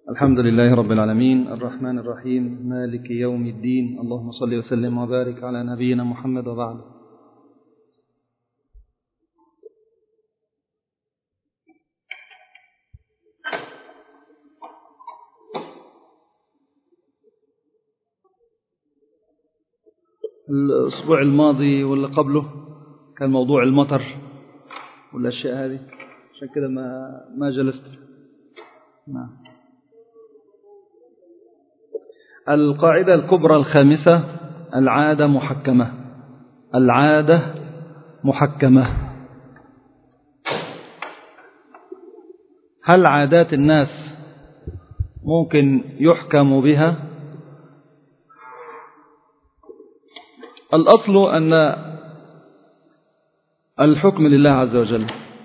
الحمد لله رب العالمين الرحمن الرحيم مالك يوم الدين اللهم صل وسلم وبارك على نبينا محمد وبعد. الأسبوع الماضي ولا قبله كان موضوع المطر والأشياء هذه، عشان كده ما جلست. القاعدة الكبرى الخامسة: العادة محكمة. العادة محكمة. هل عادات الناس ممكن يحكم بها؟ الأصل أن الحكم لله عز وجل،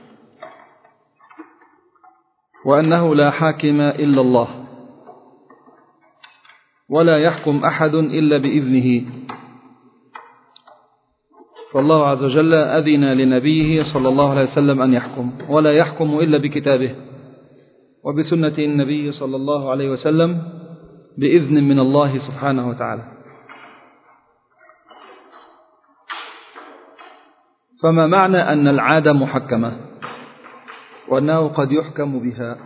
وأنه لا حاكم إلا الله، ولا يحكم أحد إلا بإذنه. فالله عز وجل أذن لنبيه صلى الله عليه وسلم أن يحكم، ولا يحكم إلا بكتابه وبسنة النبي صلى الله عليه وسلم بإذن من الله سبحانه وتعالى. فما معنى أن العادة محكمة وأنه قد يحكم بها؟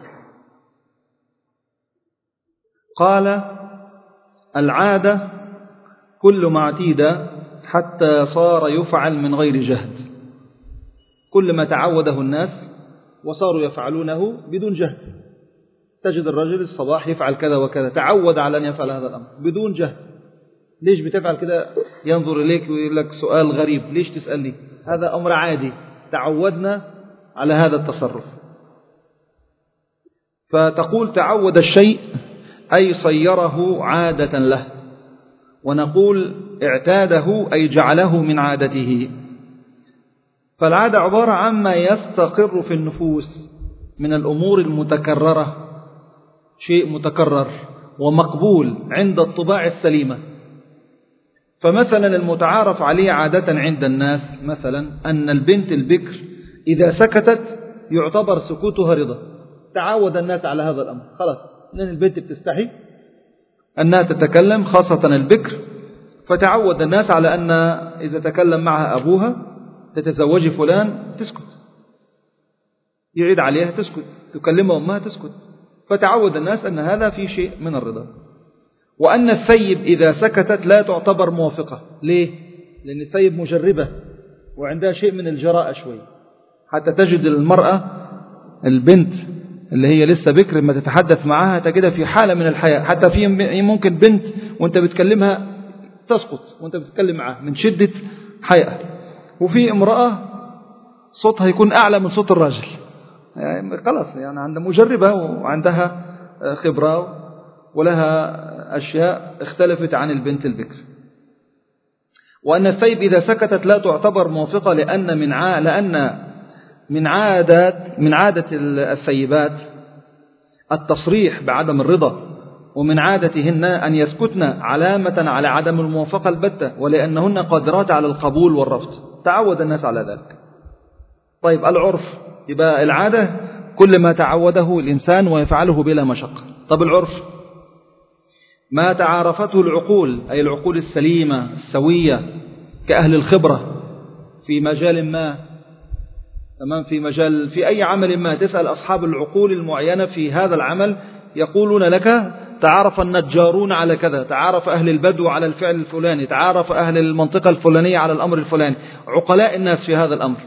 قال: العادة كل ما اعتيد حتى صار يفعل من غير جهد. كل ما تعوده الناس وصاروا يفعلونه بدون جهد. تجد الرجل الصباح يفعل كذا وكذا، تعود على أن يفعل هذا الأمر بدون جهد. ليش بتفعل كده؟ ينظر إليك ويقول لك سؤال غريب، ليش تسأل لي؟ هذا أمر عادي، تعودنا على هذا التصرف. فتقول تعود الشيء أي صيره عادة له، ونقول اعتاده أي جعله من عادته. فالعادة عبارة عما يستقر في النفوس من الأمور المتكررة، شيء متكرر ومقبول عند الطباع السليمة. فمثلا المتعارف عليه عادة عند الناس مثلا أن البنت البكر إذا سكتت يعتبر سكوتها رضا. تعود الناس على هذا الأمر، خلاص، لأن البنت بتستحي أنها تتكلم، خاصة البكر، فتعود الناس على أن إذا تكلم معها أبوها تتزوجي فلان تسكت، يعيد عليها تسكت، تكلمها أمها تسكت. فتعود الناس أن هذا في شيء من الرضا. وأن الثيب إذا سكتت لا تعتبر موافقة. ليه؟ لأن الثيب مجربة وعندها شيء من الجراءة شوي. حتى تجد المرأة البنت اللي هي لسه بكر لما تتحدث معها تجدها في حالة من الحياة. حتى في ممكن بنت وانت بتكلمها تسقط وانت بتتكلم معها من شدة حياة. وفي امرأة صوتها يكون أعلى من صوت الراجل، يعني خلاص، يعني عندها مجربة وعندها خبرة ولها أشياء اختلفت عن البنت البكر. وأن الثيب إذا سكتت لا تعتبر موافقة، لأن من عادة الثيبات التصريح بعدم الرضا، ومن عادتهن أن يسكتن علامة على عدم الموافقة البتة، ولأنهن قادرات على القبول والرفض. تعود الناس على ذلك. طيب العرف، يبقى العادة كل ما تعوده الإنسان ويفعله بلا مشقة. طب العرف ما تعارفته العقول، أي العقول السليمة السوية كأهل الخبرة في مجال ما، تمام، في أي عمل ما، تسأل أصحاب العقول المعينة في هذا العمل يقولون لك تعارف النجارون على كذا، تعارف أهل البدو على الفعل الفلاني، تعارف أهل المنطقة الفلانية على الأمر الفلاني. عقلاء الناس في هذا الأمر.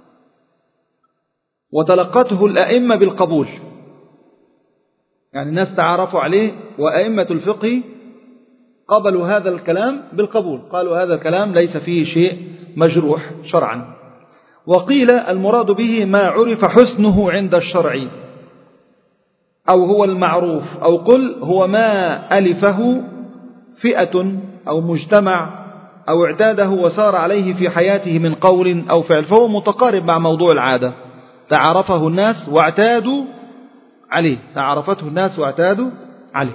وتلقته الأئمة بالقبول، يعني الناس تعارفوا عليه، وأئمة الفقه قبلوا هذا الكلام بالقبول، قالوا هذا الكلام ليس فيه شيء مجروح شرعا. وقيل المراد به ما عرف حسنه عند الشرع، أو هو المعروف، أو قل هو ما ألفه فئة أو مجتمع أو اعتاده وسار عليه في حياته من قول أو فعل. فهو متقارب مع موضوع العادة، تعرفه الناس واعتادوا عليه، تعرفته الناس واعتادوا عليه.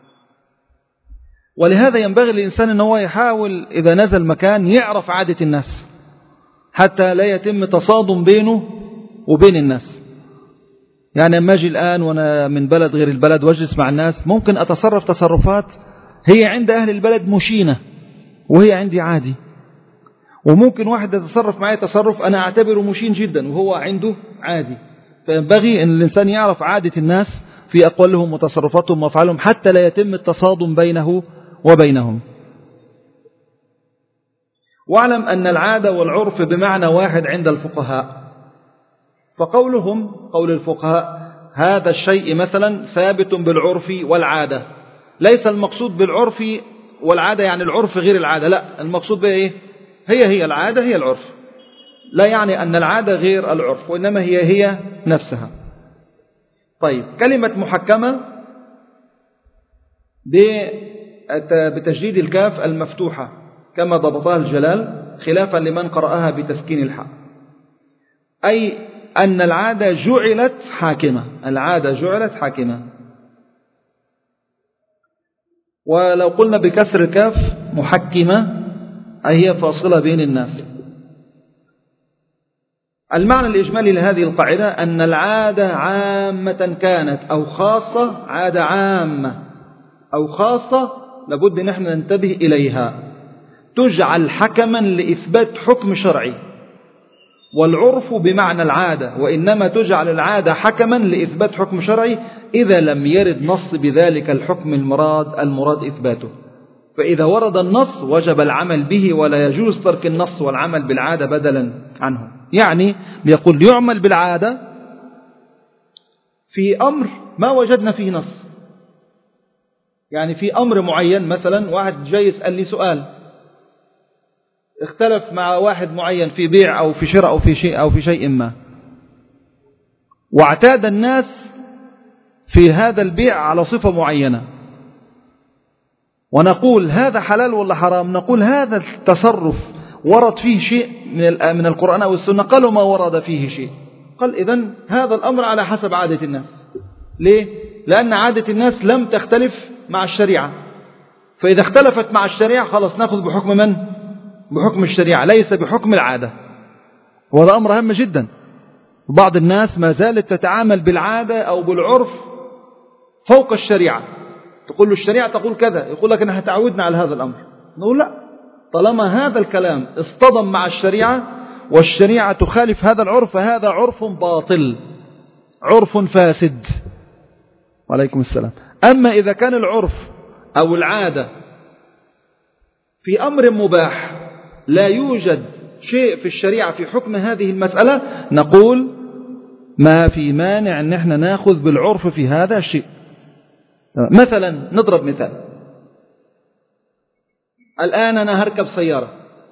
ولهذا ينبغي للإنسان أن هو يحاول إذا نزل مكان يعرف عادة الناس، حتى لا يتم تصادم بينه وبين الناس. يعني لما أجي الآن وأنا من بلد غير البلد واجلس مع الناس ممكن أتصرف تصرفات هي عند أهل البلد مشينة وهي عندي عادي، وممكن واحد يتصرف معي تصرف أنا أعتبره مشين جدا وهو عنده عادي. فينبغي أن الإنسان يعرف عادة الناس في أقوالهم وتصرفاتهم وأفعالهم حتى لا يتم التصادم بينه وبينهم. واعلم أن العادة والعرف بمعنى واحد عند الفقهاء، فقولهم قول الفقهاء هذا الشيء مثلا ثابت بالعرف والعادة، ليس المقصود بالعرف والعادة يعني العرف غير العادة، لا، المقصود بإيه؟ هي العادة هي العرف، لا يعني أن العادة غير العرف وإنما هي نفسها. طيب، كلمة محكمة بتجديد الكاف المفتوحة كما ضبطها الجلال خلافا لمن قرأها بتسكين الحاء، أي أن العادة جعلت حاكمة، العادة جعلت حاكمة. ولو قلنا بكسر الكاف محكمة أي هي فاصلة بين الناس. المعنى الإجمالي لهذه القاعدة أن العادة عامة كانت أو خاصة، عادة عامة أو خاصة لابد نحن ننتبه إليها، تجعل حكما لإثبات حكم شرعي، والعرف بمعنى العادة، وإنما تجعل العادة حكما لإثبات حكم شرعي إذا لم يرد نص بذلك الحكم المراد إثباته. فإذا ورد النص وجب العمل به ولا يجوز ترك النص والعمل بالعادة بدلا عنه. يعني بيقول يعمل بالعادة في أمر ما وجدنا فيه نص، يعني في أمر معين، مثلا واحد جاي يسأل لي سؤال اختلف مع واحد معين في بيع أو في شراء أو في شيء ما، واعتاد الناس في هذا البيع على صفة معينة، ونقول هذا حلال ولا حرام؟ نقول هذا التصرف ورد فيه شيء من القرآن أو السنة، قالوا ما ورد فيه شيء، قال إذن هذا الأمر على حسب عادة الناس. ليه؟ لأن عادة الناس لم تختلف مع الشريعة، فإذا اختلفت مع الشريعة خلاص نأخذ بحكم من؟ بحكم الشريعة ليس بحكم العادة. وهذا أمر هام جدا. بعض الناس ما زالت تتعامل بالعادة أو بالعرف فوق الشريعة، تقول له الشريعة تقول كذا، يقول لك أنها تعودنا على هذا الأمر. نقول لا، طالما هذا الكلام اصطدم مع الشريعة والشريعة تخالف هذا العرف فهذا عرف باطل، عرف فاسد. وعليكم السلام. أما إذا كان العرف أو العادة في أمر مباح لا يوجد شيء في الشريعة في حكم هذه المسألة، نقول ما في مانع أن احنا نأخذ بالعرف في هذا الشيء. مثلا نضرب مثال، الآن أنا هركب سيارة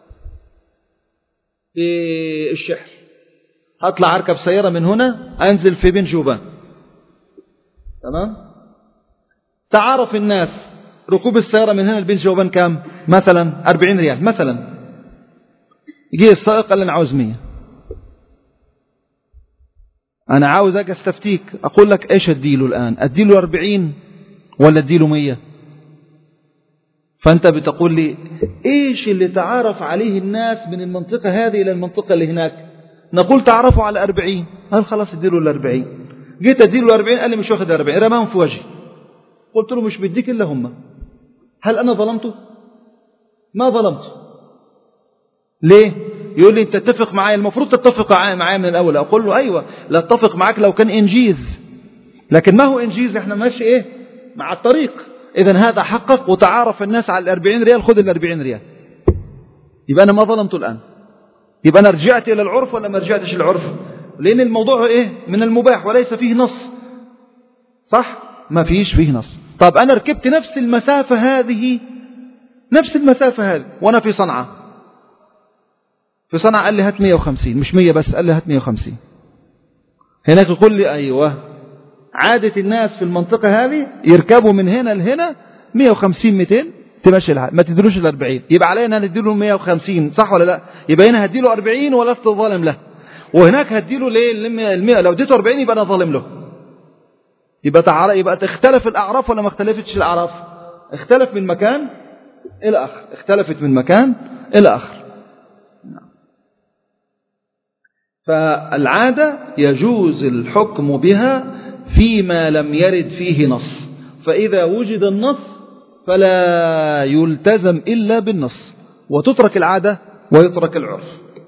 في الشحر، هطلع أركب سيارة من هنا أنزل في بن جوبان، تمام؟ تعرف الناس ركوب السيارة من هنا لبن جوبان كام؟ مثلا 40 ريال مثلا. يجي السائق قال لي أنا عاوز 100. أنا عاوز أجي استفتيك، أقول لك إيش أديله الآن؟ أديله 40 ولا أديله 100؟ فأنت بتقول لي إيش اللي تعارف عليه الناس من المنطقة هذه إلى المنطقة اللي هناك؟ نقول تعرفوا على 40. قال خلاص اديله ال 40. جيت اديله 40 قال لي مش واخد 40، رماهم في وجهي. قلت له مش بديك إلا هم. هل أنا ظلمته؟ ما ظلمته. ليه؟ يقول لي أنت تتفق معايا، المفروض تتفق معايا من الأول. أقول له أيوة، لا اتفق معاك لو كان إنجيز، لكن ما هو إنجيز، إحنا ماشي إيه مع الطريق. إذن هذا حقق وتعارف الناس على 40 ريال، خذ 40 ريال، يبقى أنا ما ظلمته الآن. يبقى أنا رجعت إلى العرف ولا ما رجعتش العرف؟ لأن الموضوع إيه من المباح وليس فيه نص، صح؟ ما فيش فيه نص. طب أنا ركبت نفس المسافة هذه وأنا في صنعاء، قال لي هات 150، مش 100 بس، قال لي هات 150. هناك يقول لي أيوة، عادة الناس في المنطقة هذه يركبوا من هنا لهنا 150 200 تمشي الحال، ما تديلوش ال 40، يبقى علينا نديله 150، صح ولا لا؟ يبقى هنا هديله 40 ولست ظالم له، وهناك هديله ليه ال 100؟ لو اديته 40 يبقى انا ظالم له. يبقى تختلف الأعراف ولا ما اختلفتش الأعراف؟ اختلف من مكان إلى آخر، اختلفت من مكان إلى آخر. فالعادة يجوز الحكم بها فيما لم يرد فيه نص، فإذا وجد النص فلا يلتزم إلا بالنص، وتترك العادة ويترك العرف.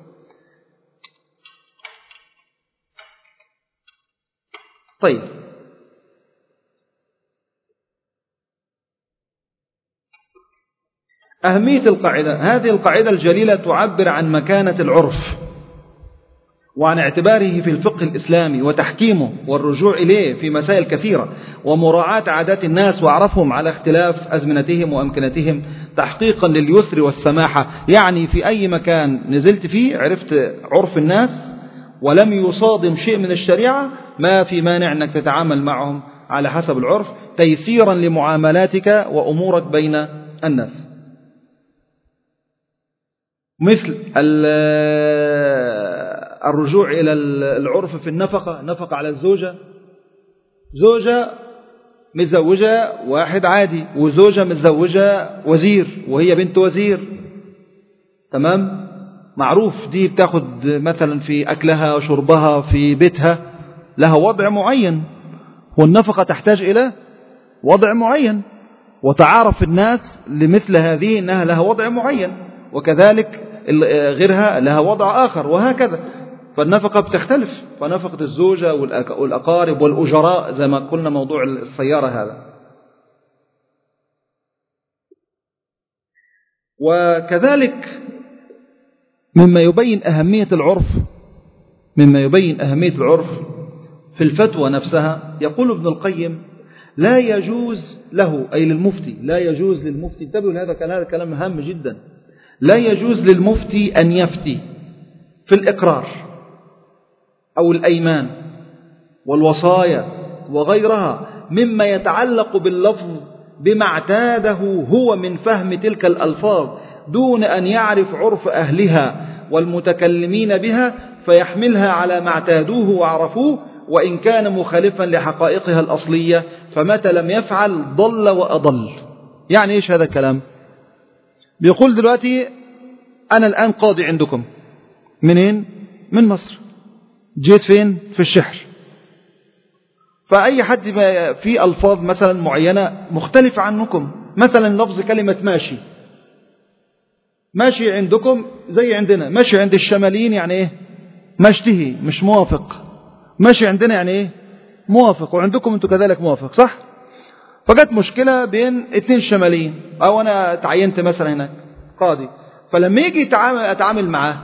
طيب، أهمية القاعدة. هذه القاعدة الجليلة تعبر عن مكانة العرف وعن اعتباره في الفقه الإسلامي وتحكيمه والرجوع إليه في مسائل كثيرة، ومراعاة عادات الناس وأعرفهم على اختلاف أزمنتهم وأمكنتهم تحقيقا لليسر والسماحة. يعني في أي مكان نزلت فيه عرفت عرف الناس ولم يصادم شيء من الشريعة، ما في مانع أنك تتعامل معهم على حسب العرف تيسيرا لمعاملاتك وأمورك بين الناس. مثل الرجوع إلى العرف في النفقة، نفقة على الزوجة، زوجة متزوجة واحد عادي وزوجة متزوجة وزير وهي بنت وزير، تمام، معروف دي بتاخد مثلا في أكلها وشربها في بيتها لها وضع معين، والنفقة تحتاج إلى وضع معين، وتعارف الناس لمثل هذه أنها لها وضع معين، وكذلك غيرها لها وضع آخر، وهكذا. فالنفقة بتختلف، فنفقة الزوجة والأقارب والأجراء زي ما قلنا موضوع السيارة هذا. وكذلك مما يبين أهمية العرف في الفتوى نفسها، يقول ابن القيم: لا يجوز له، أي للمفتي، لا يجوز للمفتي، انتبهوا هذا كلام هام جدا، لا يجوز للمفتي أن يفتي في الإقرار أو الأيمان والوصايا وغيرها مما يتعلق باللفظ بما اعتاده هو من فهم تلك الألفاظ دون أن يعرف عرف أهلها والمتكلمين بها فيحملها على ما اعتادوه وعرفوه، وإن كان مخالفا لحقائقها الأصلية، فمتى لم يفعل ضل وأضل. يعني إيش هذا الكلام؟ بيقول دلوقتي أنا الآن قاضي عندكم، منين؟ من مصر، جيت فين؟ في الشحر. فأي حد في ألفاظ مثلا معينة مختلفة عنكم، مثلا لفظ كلمة ماشي، ماشي عندكم زي عندنا، ماشي عند الشماليين يعني إيه؟ مشتهي، مش موافق. ماشي عندنا يعني إيه؟ موافق، وعندكم أنتم كذلك موافق، صح؟ فجت مشكلة بين اتنين شماليين، أو أنا تعينت مثلا هناك قاضي، فلما يجي أتعامل معاه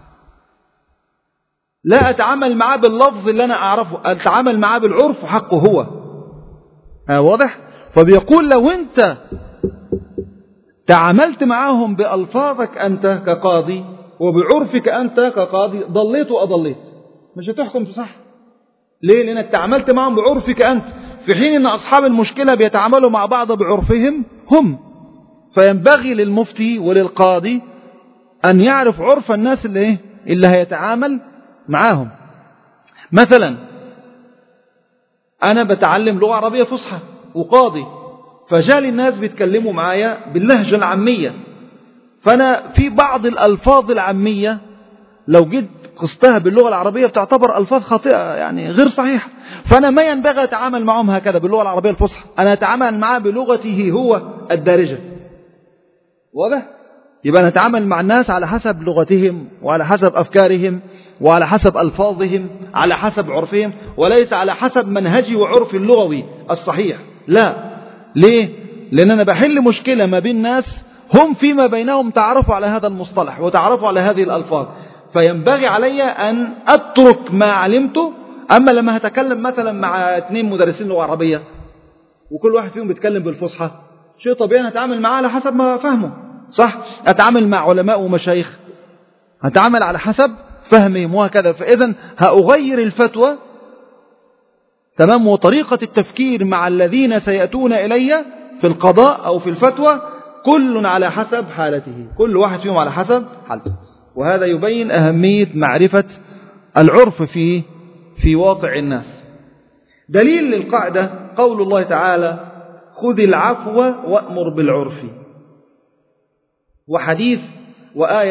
لا أتعامل معاه باللفظ اللي أنا أعرفه، أتعامل معاه بالعرف حقه هو. واضح؟ فبيقول لو أنت تعاملت معاهم بألفاظك أنت كقاضي وبعرفك أنت كقاضي ضليت وأضليت، مش هتحكم صح. ليه؟ لأنك تعاملت معهم بعرفك أنت، في حين أن أصحاب المشكلة بيتعاملوا مع بعض بعرفهم هم. فينبغي للمفتي وللقاضي أن يعرف عرف الناس اللي هيتعامل معاهم. مثلا أنا بتعلم لغة عربية فصحى وقاضي، فجالي الناس بيتكلموا معايا باللهجة العامية، فأنا في بعض الألفاظ العامية لو جيت قستها باللغة العربية بتعتبر ألفاظ خاطئة، يعني غير صحيحة، فأنا ما ينبغي أتعامل معهم هكذا باللغة العربية الفصحى، أنا أتعامل معه بلغته هو الدارجة. واضح؟ يبقى نتعامل مع الناس على حسب لغتهم وعلى حسب أفكارهم وعلى حسب ألفاظهم، على حسب عرفهم، وليس على حسب منهجي وعرف اللغوي الصحيح. لا. ليه؟ لأن أنا بحل مشكلة ما بين ناس هم فيما بينهم تعرفوا على هذا المصطلح وتعرفوا على هذه الألفاظ، فينبغي علي أن أترك ما علمته. أما لما هتكلم مثلا مع 2 مدرسين لغة عربية وكل واحد فيهم بيتكلم بالفصحى، شيء طبيعي هتعامل معاه على حسب ما فهمه، صح؟ أتعامل مع علماء ومشايخ هتعامل على حسب فهمهم وهكذا. فإذا هأغير الفتوى، تمام، وطريقة التفكير مع الذين سيأتون إلي في القضاء أو في الفتوى كل على حسب حالته، كل واحد فيهم على حسب حالته. وهذا يبين أهمية معرفة العرف في واقع الناس. دليل للقاعدة قول الله تعالى: خذ العفو وأمر بالعرف، وحديث وآية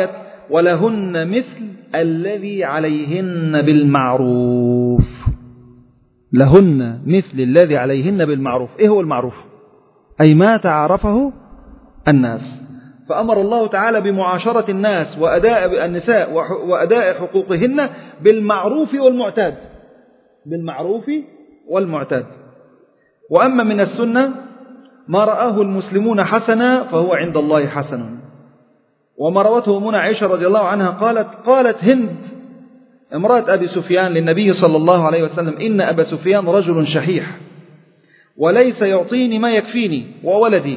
ولهن مثل الذي عليهن بالمعروف. لهن مثل الذي عليهن بالمعروف. إيه هو المعروف؟ أي ما تعارفه الناس. فأمر الله تعالى بمعاشرة الناس وأداء النساء وأداء حقوقهن بالمعروف والمعتاد. بالمعروف والمعتاد. وأما من السنة ما رآه المسلمون حسنا فهو عند الله حسن. وما روته أمنا عائشة رضي الله عنها قالت هند امرأة أبي سفيان للنبي صلى الله عليه وسلم: إن أبا سفيان رجل شحيح وليس يعطيني ما يكفيني وولدي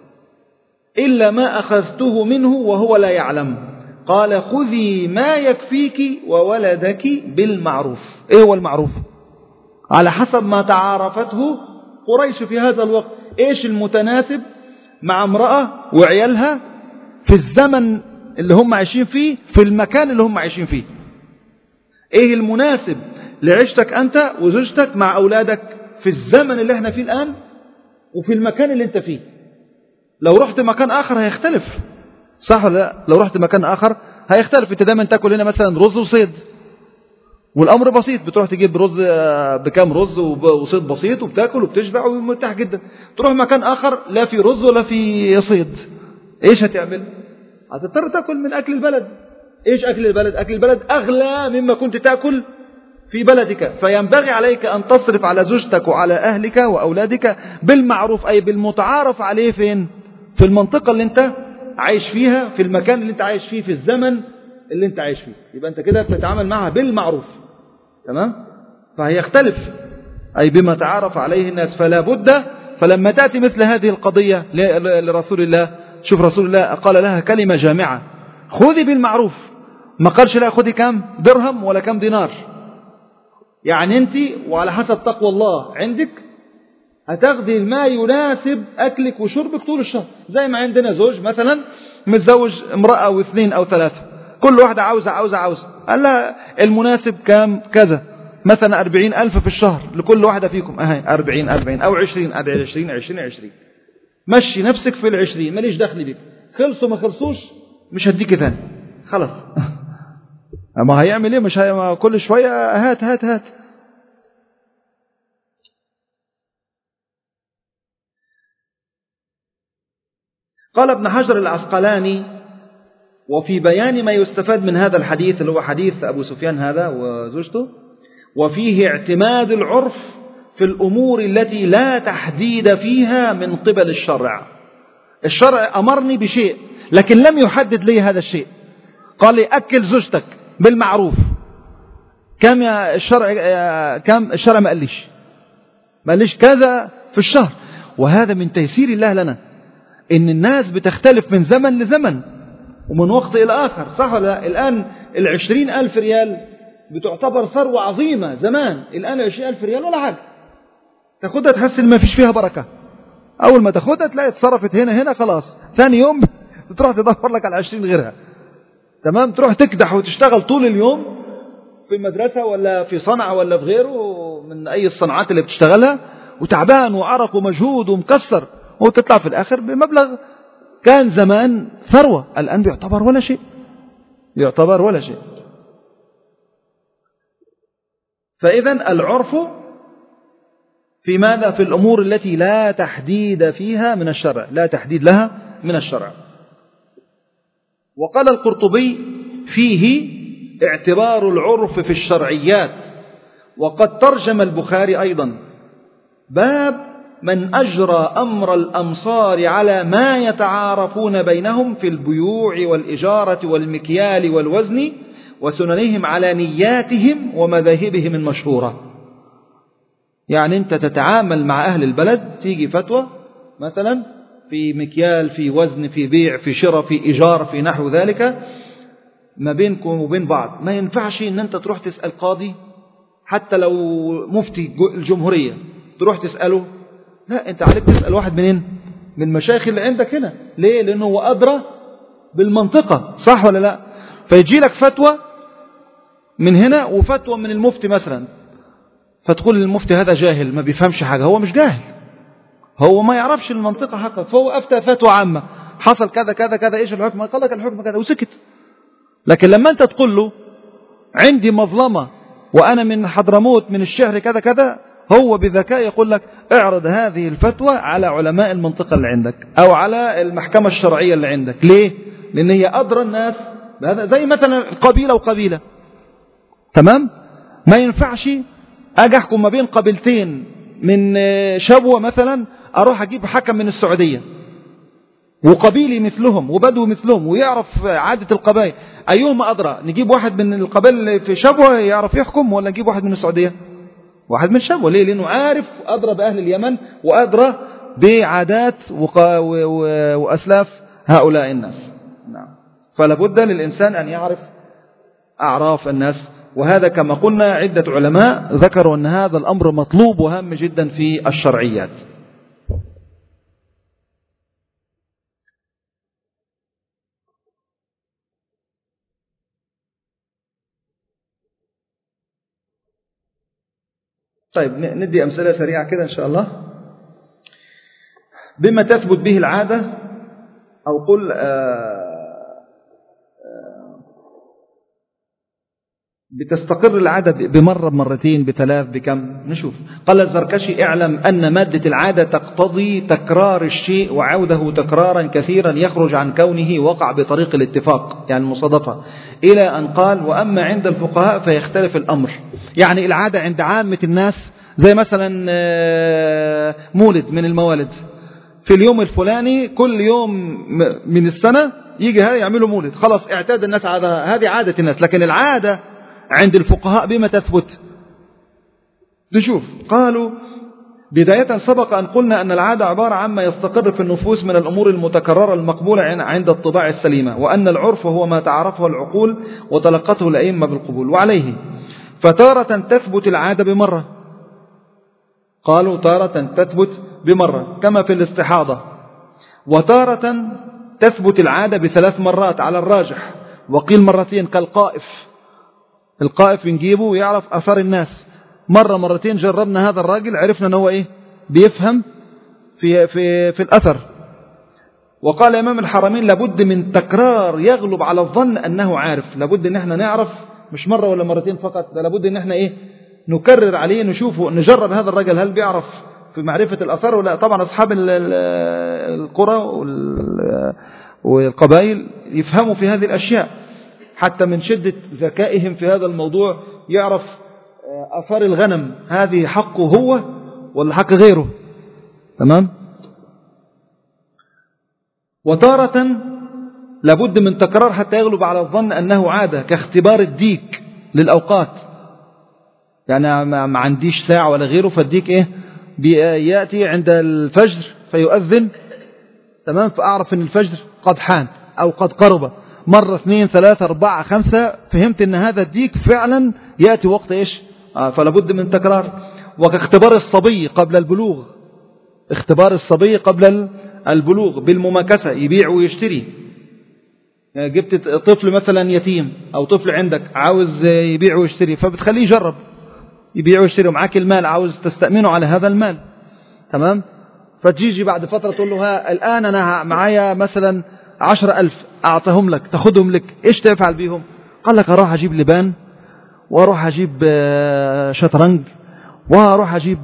إلا ما أخذته منه وهو لا يعلم. قال: خذي ما يكفيك وولدك بالمعروف. إيه هو المعروف؟ على حسب ما تعارفته قريش في هذا الوقت. إيش المتناسب مع امرأة وعيالها في الزمن اللي هم عايشين فيه، في المكان اللي هم عايشين فيه. إيه المناسب لعيشتك أنت وزوجتك مع أولادك في الزمن اللي احنا فيه الآن وفي المكان اللي انت فيه. لو رحت مكان آخر هيختلف، صح ولا لا؟ لو رحت مكان آخر هيختلف. انت دايما تاكل هنا مثلا رز وصيد والأمر بسيط، بتروح تجيب رز بكام رز وصيد بسيط وبتاكل وبتشبع ومرتاح جدا. تروح مكان آخر لا في رز ولا في صيد، ايش هتعمل؟ هتضطر تاكل من أكل البلد. ايش أكل البلد؟ أكل البلد أغلى مما كنت تاكل في بلدك. فينبغي عليك أن تصرف على زوجتك وعلى أهلك وأولادك بالمعروف، أي بالمتعارف عليه. فين؟ في المنطقة اللي انت عايش فيها، في المكان اللي انت عايش فيه، في الزمن اللي انت عايش فيه. يبقى انت كده بتتعامل معها بالمعروف. تمام؟ فهيختلف أي بما تعارف عليه الناس. فلا بد، فلما تأتي مثل هذه القضية لرسول الله، شوف رسول الله قال لها كلمة جامعة: خذي بالمعروف. ما قالش لا خذي كم درهم ولا كم دينار. يعني انت وعلى حسب تقوى الله عندك هتاخدي ما يناسب أكلك وشربك طول الشهر. زي ما عندنا زوج مثلا متزوج امرأة واثنين أو ثلاثة، كل واحدة عاوزة قال لها المناسب كام كذا، مثلا 40,000 في الشهر لكل واحدة فيكم. 40 أو 20 20. مشي نفسك في 20، ماليش دخل بك. خلصوا ما خلصوش مش هديك ثاني، خلاص. ما هيعمل ايه؟ مش كل شوية هات. قال ابن حجر العسقلاني: وفي بيان ما يستفاد من هذا الحديث اللي هو حديث أبو سفيان هذا وزوجته، وفيه اعتماد العرف في الأمور التي لا تحديد فيها من قبل الشرع. الشرع أمرني بشيء لكن لم يحدد لي هذا الشيء. قال لي أكل زوجتك بالمعروف. كم يا الشرع؟ كم الشرع؟ ما قاليش كذا في الشهر. وهذا من تيسير الله لنا، إن الناس بتختلف من زمن لزمن ومن وقت إلى آخر، صح ولا لا؟ الآن 20,000 ريال بتعتبر ثروة عظيمة زمان. الآن 20,000 ريال ولا حاجة، تاخدها تحس إن ما فيش فيها بركة. أول ما تاخدها تلاقي اتصرفت هنا خلاص، ثاني يوم تروح تدور لك على 20 غيرها. تمام؟ تروح تكدح وتشتغل طول اليوم في المدرسة ولا في صنعة ولا في غيره من أي الصناعات اللي بتشتغلها، وتعبان وعرق ومجهود ومكسر، وتطلع في الآخر بمبلغ كان زمان ثروة، الآن بيعتبر ولا شيء. فإذا العرف في ماذا؟ في الأمور التي لا تحديد فيها من الشرع، لا تحديد لها من الشرع. وقال القرطبي: فيه اعتبار العرف في الشرعيات. وقد ترجم البخاري أيضا باب من أجرى أمر الأمصار على ما يتعارفون بينهم في البيوع والإجارة والمكيال والوزن، وسننهم على نياتهم ومذاهبهم المشهورة. يعني أنت تتعامل مع أهل البلد، تيجي فتوى مثلا في مكيال، في وزن، في بيع، في شراء، في إيجار، في نحو ذلك ما بينكم وبين بعض. ما ينفعش أن أنت تروح تسأل قاضي حتى لو مفتي الجمهورية تروح تسأله، لا، أنت عليك تسأل واحد منين؟ من مشايخ اللي عندك هنا. ليه؟ لأنه هو أدرى بالمنطقة، صح ولا لا؟ فيجي لك فتوى من هنا وفتوى من المفتي مثلا، فتقول للمفتي هذا جاهل ما بيفهمش حاجة. هو مش جاهل، هو ما يعرفش المنطقة حقا، فهو أفتى فتوى عامة، حصل كذا كذا كذا، إيش الحكم؟ قال لك الحكم كذا وسكت. لكن لما أنت تقول له عندي مظلمة وأنا من حضرموت من الشهر كذا كذا، هو بذكاء يقول لك اعرض هذه الفتوى على علماء المنطقة اللي عندك أو على المحكمة الشرعية اللي عندك. ليه؟ لأن هي أدرى الناس بهذا. زي مثلا قبيلة وقبيلة، تمام؟ ما ينفعش أجي أحكم ما بين قبيلتين من شبوة مثلا، أروح أجيب حكم من السعودية وقبيلي مثلهم وبدو مثلهم ويعرف عادة القبائل، أيهما أدرى؟ نجيب واحد من القبائل في شبوة يعرف يحكم، ولا نجيب واحد من السعودية؟ واحد من شبوة. ليه؟ لأنه عارف، أدرى بأهل اليمن وأدرى بعادات وأسلاف هؤلاء الناس. نعم. فلا بد للإنسان أن يعرف أعراف الناس، وهذا كما قلنا عدة علماء ذكروا أن هذا الأمر مطلوب وهام جدا في الشرعيات. طيب ندي أمثلة سريعة كده إن شاء الله. بما تثبت به العادة، أو قل بتستقر العادة بمرة بمرتين بثلاث بكم. نشوف. قال الزركشي اعلم أن مادة العادة تقتضي تكرار الشيء وعوده تكرارا كثيرا يخرج عن كونه وقع بطريق الاتفاق، يعني المصادفة، إلى أن قال وأما عند الفقهاء فيختلف الأمر. يعني العادة عند عامة الناس زي مثلا مولد من الموالد، في اليوم الفلاني كل يوم من السنة يجي هذا يعملوا مولد، خلاص اعتاد الناس على هذه عادة الناس. لكن العادة عند الفقهاء بما تثبت. نشوف. قالوا بداية سبق أن قلنا أن العادة عبارة عما يستقر في النفوس من الأمور المتكررة المقبولة عند الطباع السليمة، وأن العرف هو ما تعرفه العقول وتلقته الأئمة بالقبول. وعليه فتارة تثبت العادة بمرة، قالوا تارة تثبت بمرة كما في الاستحاضة، وتارة تثبت العادة بثلاث مرات على الراجح، وقيل مرتين كالقائف. القائف نجيبه ويعرف أثر الناس، مرة مرتين جربنا هذا الراجل عرفنا أنه إيه بيفهم في الأثر. وقال إمام الحرمين لابد من تكرار يغلب على الظن أنه عارف. لابد أن احنا نعرف مش مرة ولا مرتين فقط، لابد أن احنا إيه نكرر عليه، نشوفه، نجرب هذا الرجل هل بيعرف في معرفة الأثر ولا. طبعا أصحاب القرى والقبائل يفهموا في هذه الأشياء، حتى من شدة ذكائهم في هذا الموضوع يعرف أثار الغنم هذه حقه هو ولا حق غيره. تمام. وتارة لابد من تكرار حتى يغلب على الظن أنه عادة، كاختبار الديك للأوقات. يعني ما عنديش ساعة ولا غيره، فالديك إيه يأتي عند الفجر فيؤذن، تمام، فأعرف أن الفجر قد حان أو قد قرب. مرة 2 3 4 5 فهمت أن هذا الديك فعلا يأتي وقت إيش. فلابد من تكرار. وكاختبار الصبي قبل البلوغ، اختبار الصبي قبل البلوغ بالمماكسة، يبيع ويشتري. يعني جبت طفل مثلا يتيم أو طفل عندك عاوز يبيع ويشتري، فبتخليه يجرب يبيع ويشتري، ومعاك المال عاوز تستأمنه على هذا المال، تمام. فتجيجي بعد فترة تقول له الآن أنا معايا مثلا 10,000 أعطيهم لك تأخذهم لك، إيش تفعل بيهم؟ قال لك أروح أجيب لبان، وأروح أجيب شطرنج، وأروح أجيب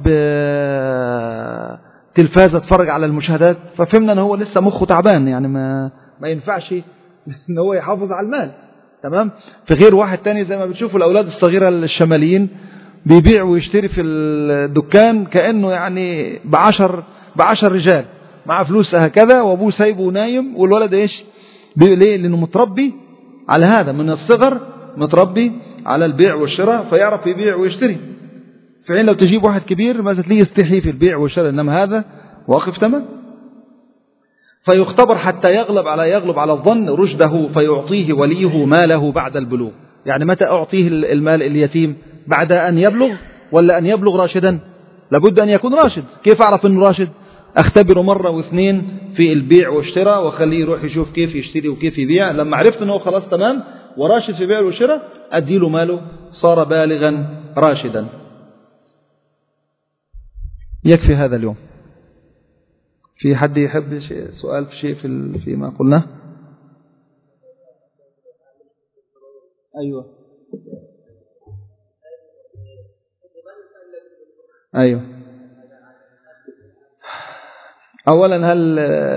تلفاز أتفرج على المشاهدات. ففهمنا أنه هو لسه مخه تعبان، يعني ما ينفعش أن هو يحافظ على المال، تمام. في غير واحد تاني زي ما بتشوفوا الأولاد الصغيرة الشماليين بيبيع ويشتري في الدكان كأنه يعني بعشر رجال مع فلوس هكذا، وابوه سايبه نايم، والولد ايش ليه؟ لانه متربي على هذا من الصغر، متربي على البيع والشراء، فيعرف يبيع ويشتري. في حين لو تجيب واحد كبير ما تلاقيه يستحي في البيع والشراء، انما هذا واقف تمام. فيختبر حتى يغلب على الظن رشده، فيعطيه وليه ماله بعد البلوغ. يعني متى أعطيه المال اليتيم؟ بعد أن يبلغ ولا أن يبلغ راشدا؟ لابد أن يكون راشد. كيف أعرف أنه راشد؟ أختبره مرة واثنين في البيع والشراء، وخليه يروح يشوف كيف يشتري وكيف يبيع. لما عرفت أنه خلاص تمام وراشد في بيع والشراء، أديله ماله، صار بالغا راشدا. يكفي هذا اليوم. في حد يحب سؤال في شيء فيما قلناه؟ أيوة أيوة. أولا هل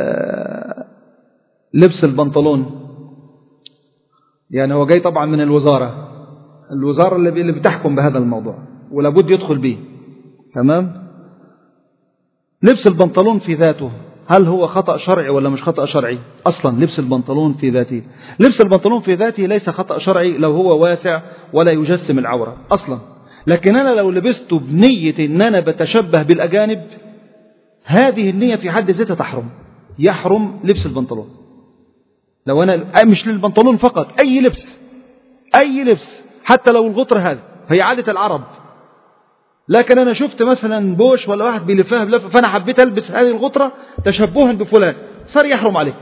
لبس البنطلون يعني هو جاي طبعا من الوزارة اللي بتحكم بهذا الموضوع ولابد يدخل به. تمام. لبس البنطلون في ذاته هل هو خطأ شرعي ولا مش خطأ شرعي؟ أصلا لبس البنطلون في ذاته، لبس البنطلون في ذاته ليس خطأ شرعي لو هو واسع ولا يجسم العورة أصلا. لكن أنا لو لبسته بنية أن أنا بتشبه بالأجانب، هذه النية في حد ذاتها تحرم، يحرم لبس البنطلون. لو أنا مش للبنطلون فقط، أي لبس حتى لو الغطر هذا هي عادة العرب، لكن أنا شفت مثلا بوش ولا واحد بيلفها بلفة فأنا حبيت ألبس هذه الغطرة تشبها بفلان، صار يحرم عليك.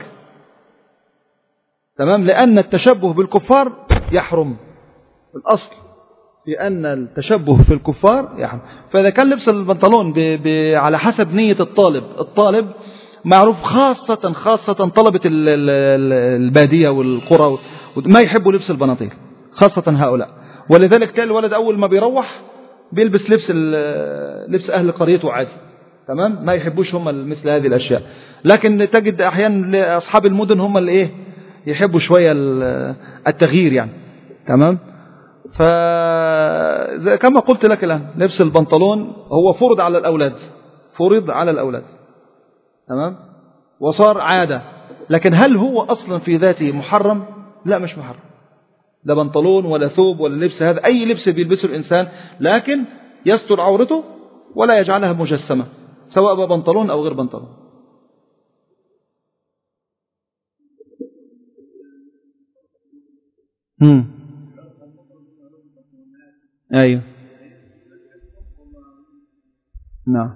تمام. لأن التشبه بالكفار يحرم، الأصل في أن التشبه في الكفار يحرم. فإذا كان لبس البنطلون على حسب نية الطالب معروف، خاصة طلبة البادية والقرى ما يحبوا لبس البناطيل، خاصة هؤلاء. ولذلك كان الولد أول ما بيروح بيلبس لبس أهل قريته عادي. تمام. ما يحبوش هم مثل هذه الأشياء. لكن تجد أحيانا أصحاب المدن هم اللي يحبوا شوية التغيير يعني. تمام. فكما قلت لك الآن لبس البنطلون هو فرض على الأولاد. تمام. وصار عادة. لكن هل هو أصلا في ذاته محرم؟ لا، مش محرم، لا بنطلون ولا ثوب ولا لبس. هذا أي لبس بيلبسه الإنسان، لكن يستر عورته ولا يجعلها مجسمة، سواء بنطلون أو غير بنطلون. أيوه. نعم.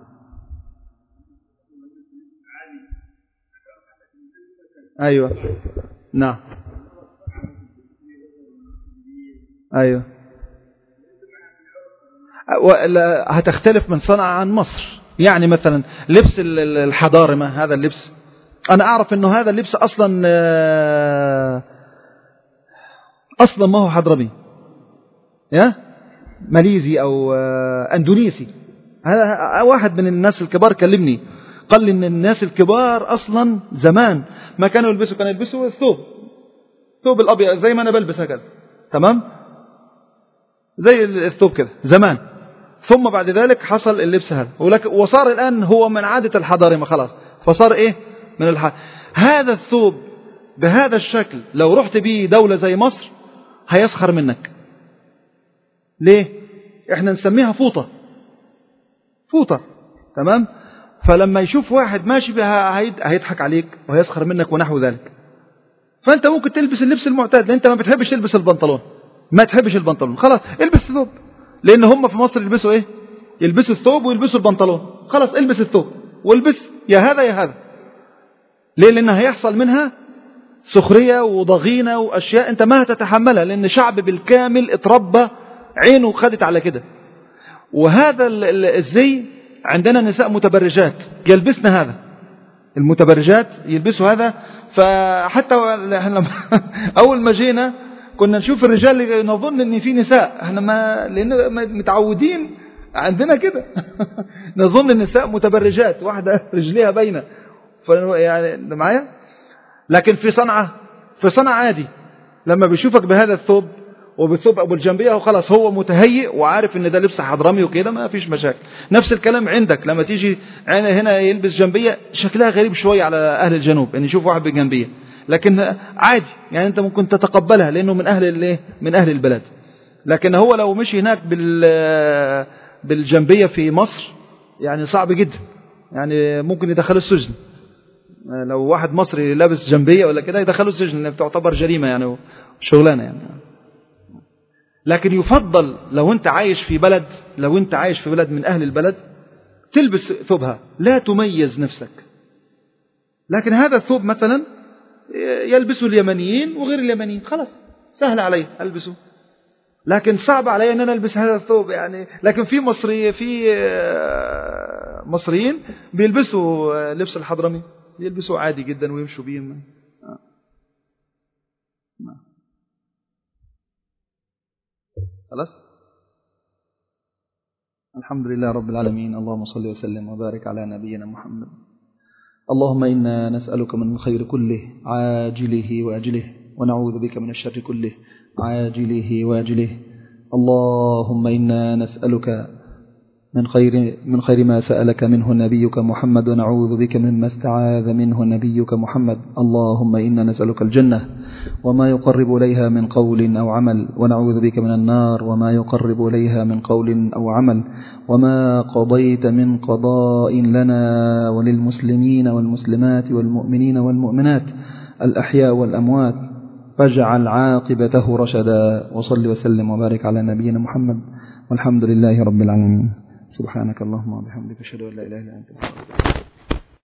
أيوه. نعم. أيوه. هتختلف من صنعاء عن مصر. يعني مثلا لبس الحضارمة، هذا اللبس أنا أعرف أنه هذا اللبس أصلا ما هو حضرمي، ماليزي أو أندونيسي. هذا واحد من الناس الكبار كلمني قال لي أن الناس الكبار أصلا زمان ما كانوا يلبسوا الثوب الأبيض زي ما أنا بلبس هكذا. تمام. زي الثوب كذا زمان، ثم بعد ذلك حصل اللبس هذا وصار الآن هو من عادة الحضارمة خلاص، فصار من هذا الثوب بهذا الشكل لو رحت به دولة زي مصر هيسخر منك. ليه؟ احنا نسميها فوطة. تمام. فلما يشوف واحد ماشي بها هيضحك عليك وهيسخر منك ونحو ذلك. فانت ممكن تلبس اللبس المعتاد، لان انت ما بتحبش تلبس البنطلون، خلاص البس ثوب. لان هم في مصر يلبسوا الثوب ويلبسوا البنطلون، خلاص البس الثوب والبس يا هذا. ليه؟ لان هيحصل منها سخرية وضغينة واشياء انت ما هتتحملها، لان شعب بالكامل اتربى عينه خدت على كده. وهذا الزي عندنا نساء متبرجات يلبسنا هذا، المتبرجات يلبسوا هذا. فحتى أول ما جينا كنا نشوف الرجال نظن ان في نساء، احنا لأنه متعودين عندنا كده نظن النساء متبرجات، واحدة رجليها باينة يعني معايا. لكن في صنعاء عادي، لما بيشوفك بهذا الثوب وبالثوب أبو الجنبية وخلاص هو متهيئ وعارف ان ده لبس حضرمي وكده، ما فيش مشاكل. نفس الكلام عندك لما تيجي هنا يلبس جنبية شكلها غريب شوية على أهل الجنوب ان يشوف واحد بجنبية، لكن عادي يعني انت ممكن تتقبلها لانه من اهل البلد. لكن هو لو مشي هناك بالجنبية في مصر يعني صعب جدا، يعني ممكن يدخله السجن. لو واحد مصري لابس جنبية ولا كده يدخله السجن، تعتبر جريمة يعني شغلانة يعني. لكن يفضل لو انت عايش في بلد من اهل البلد تلبس ثوبها، لا تميز نفسك. لكن هذا الثوب مثلا يلبسه اليمنيين وغير اليمنيين، خلاص سهل علي ألبسه. لكن صعب علي أن أنا ألبس هذا الثوب يعني. لكن في مصريين بيلبسوا لبس الحضرمي، يلبسوا عادي جدا ويمشوا بيه. خلاص. الحمد لله رب العالمين، اللهم صل وسلم وبارك على نبينا محمد. اللهم إنا نسألك من الخير كله عاجله وأجله، ونعوذ بك من الشر كله عاجله وأجله. اللهم إنا نسألك من خير ما سألك منه نبيك محمد، ونعوذ بك مما استعاذ منه نبيك محمد. اللهم إنا نسألك الجنة وما يقرب إليها من قول أو عمل، ونعوذ بك من النار وما يقرب إليها من قول أو عمل. وما قضيت من قضاء لنا وللمسلمين والمسلمات والمؤمنين والمؤمنات الأحياء والأموات فاجعل عاقبته رشدا. وصل وسلم وبارك على نبينا محمد، والحمد لله رب العالمين. سبحانك اللهم وبحمدك، أشهد أن لا إله إلا أنت.